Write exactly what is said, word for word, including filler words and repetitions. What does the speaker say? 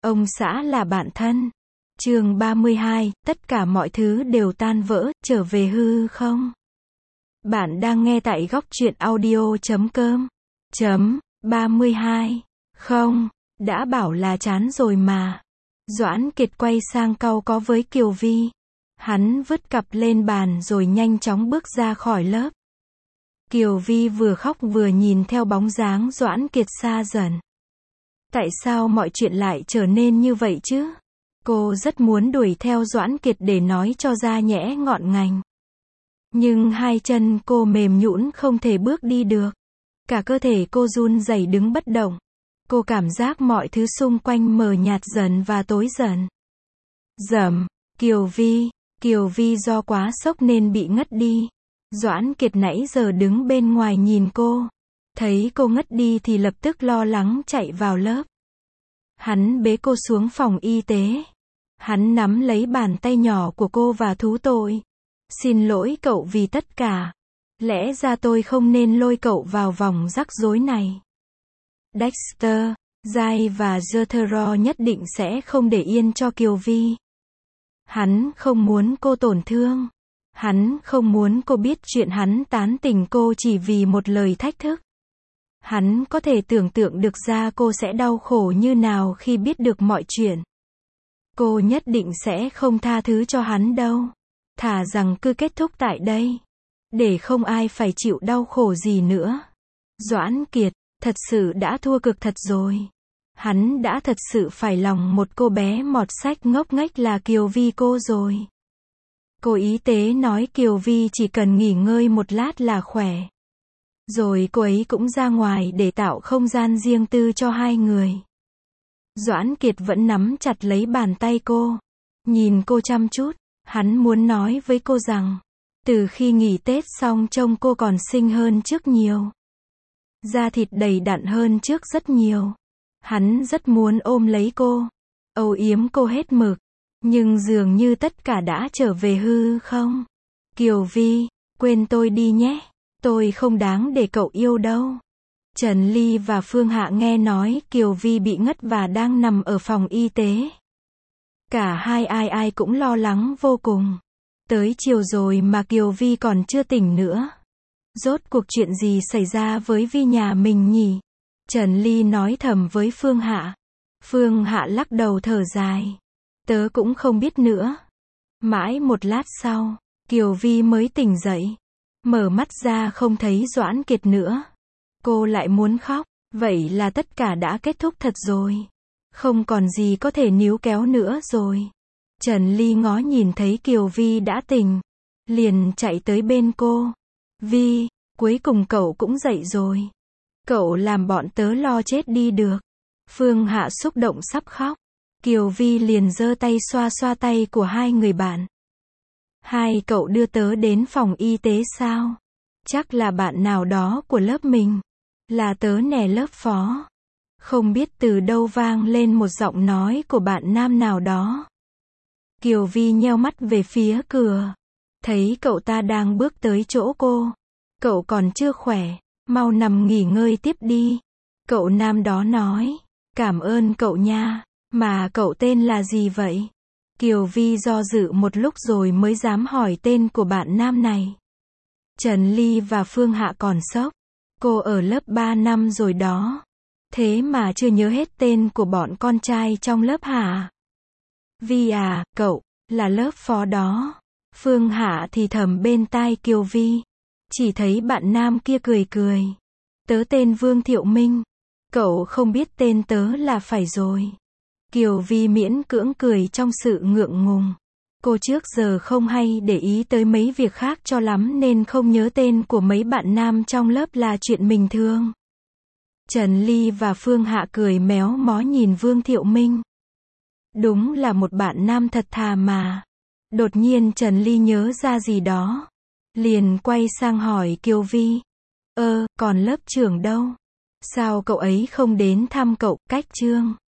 Ông xã là bạn thân. Chương ba mươi hai, tất cả mọi thứ đều tan vỡ, trở về hư không? Bạn đang nghe tại góc truyện audio chấm com. Chấm, ba mươi hai. Không, đã bảo là chán rồi mà. Doãn Kiệt quay sang cau có với Kiều Vi. Hắn vứt cặp lên bàn rồi nhanh chóng bước ra khỏi lớp. Kiều Vi vừa khóc vừa nhìn theo bóng dáng Doãn Kiệt xa dần. Tại sao mọi chuyện lại trở nên như vậy chứ? Cô rất muốn đuổi theo Doãn Kiệt để nói cho ra nhẽ ngọn ngành. Nhưng hai chân cô mềm nhũn không thể bước đi được. Cả cơ thể cô run rẩy đứng bất động. Cô cảm giác mọi thứ xung quanh mờ nhạt dần và tối dần. Rầm, Kiều Vi, Kiều Vi do quá sốc nên bị ngất đi. Doãn Kiệt nãy giờ đứng bên ngoài nhìn cô. Thấy cô ngất đi thì lập tức lo lắng chạy vào lớp. Hắn bế cô xuống phòng y tế. Hắn nắm lấy bàn tay nhỏ của cô và thú tội. Xin lỗi cậu vì tất cả. Lẽ ra tôi không nên lôi cậu vào vòng rắc rối này. Dexter, Giai và Jethro nhất định sẽ không để yên cho Kiều Vi. Hắn không muốn cô tổn thương. Hắn không muốn cô biết chuyện hắn tán tỉnh cô chỉ vì một lời thách thức. Hắn có thể tưởng tượng được ra cô sẽ đau khổ như nào khi biết được mọi chuyện. Cô nhất định sẽ không tha thứ cho hắn đâu. Thà rằng cứ kết thúc tại đây. Để không ai phải chịu đau khổ gì nữa. Doãn Kiệt, thật sự đã thua cực thật rồi. Hắn đã thật sự phải lòng một cô bé mọt sách ngốc nghếch là Kiều Vi cô rồi. Cô y tế nói Kiều Vi chỉ cần nghỉ ngơi một lát là khỏe. Rồi cô ấy cũng ra ngoài để tạo không gian riêng tư cho hai người. Doãn Kiệt vẫn nắm chặt lấy bàn tay cô. Nhìn cô chăm chút, hắn muốn nói với cô rằng, từ khi nghỉ Tết xong trông cô còn xinh hơn trước nhiều. Da thịt đầy đặn hơn trước rất nhiều. Hắn rất muốn ôm lấy cô, âu yếm cô hết mực. Nhưng dường như tất cả đã trở về hư không. Kiều Vi, quên tôi đi nhé. Tôi không đáng để cậu yêu đâu. Trần Ly và Phương Hạ nghe nói Kiều Vi bị ngất và đang nằm ở phòng y tế. Cả hai ai ai cũng lo lắng vô cùng. Tới chiều rồi mà Kiều Vi còn chưa tỉnh nữa. Rốt cuộc chuyện gì xảy ra với Vi nhà mình nhỉ? Trần Ly nói thầm với Phương Hạ. Phương Hạ lắc đầu thở dài. Tớ cũng không biết nữa. Mãi một lát sau, Kiều Vi mới tỉnh dậy. Mở mắt ra không thấy Doãn Kiệt nữa. Cô lại muốn khóc. Vậy là tất cả đã kết thúc thật rồi. Không còn gì có thể níu kéo nữa rồi. Trần Ly ngó nhìn thấy Kiều Vi đã tỉnh. Liền chạy tới bên cô. Vi, cuối cùng cậu cũng dậy rồi. Cậu làm bọn tớ lo chết đi được. Phương Hạ xúc động sắp khóc. Kiều Vi liền giơ tay xoa xoa tay của hai người bạn. Hai cậu đưa tớ đến phòng y tế sao? Chắc là bạn nào đó của lớp mình. Là tớ nè lớp phó. Không biết từ đâu vang lên một giọng nói của bạn nam nào đó. Kiều Vi nheo mắt về phía cửa. Thấy cậu ta đang bước tới chỗ cô. Cậu còn chưa khỏe, mau nằm nghỉ ngơi tiếp đi. Cậu nam đó nói. Cảm ơn cậu nha. Mà cậu tên là gì vậy? Kiều Vi do dự một lúc rồi mới dám hỏi tên của bạn nam này. Trần Ly và Phương Hạ còn sốc. Cô ở lớp ba năm rồi đó. Thế mà chưa nhớ hết tên của bọn con trai trong lớp hả? Vi à, cậu, là lớp phó đó. Phương Hạ thì thầm bên tai Kiều Vi. Chỉ thấy bạn nam kia cười cười. Tớ tên Vương Thiệu Minh. Cậu không biết tên tớ là phải rồi. Kiều Vi miễn cưỡng cười trong sự ngượng ngùng. Cô trước giờ không hay để ý tới mấy việc khác cho lắm nên không nhớ tên của mấy bạn nam trong lớp là chuyện bình thường. Trần Ly và Phương Hạ cười méo mó nhìn Vương Thiệu Minh. Đúng là một bạn nam thật thà mà. Đột nhiên Trần Ly nhớ ra gì đó. Liền quay sang hỏi Kiều Vi. Ơ, còn lớp trưởng đâu? Sao cậu ấy không đến thăm cậu, Cách Trương?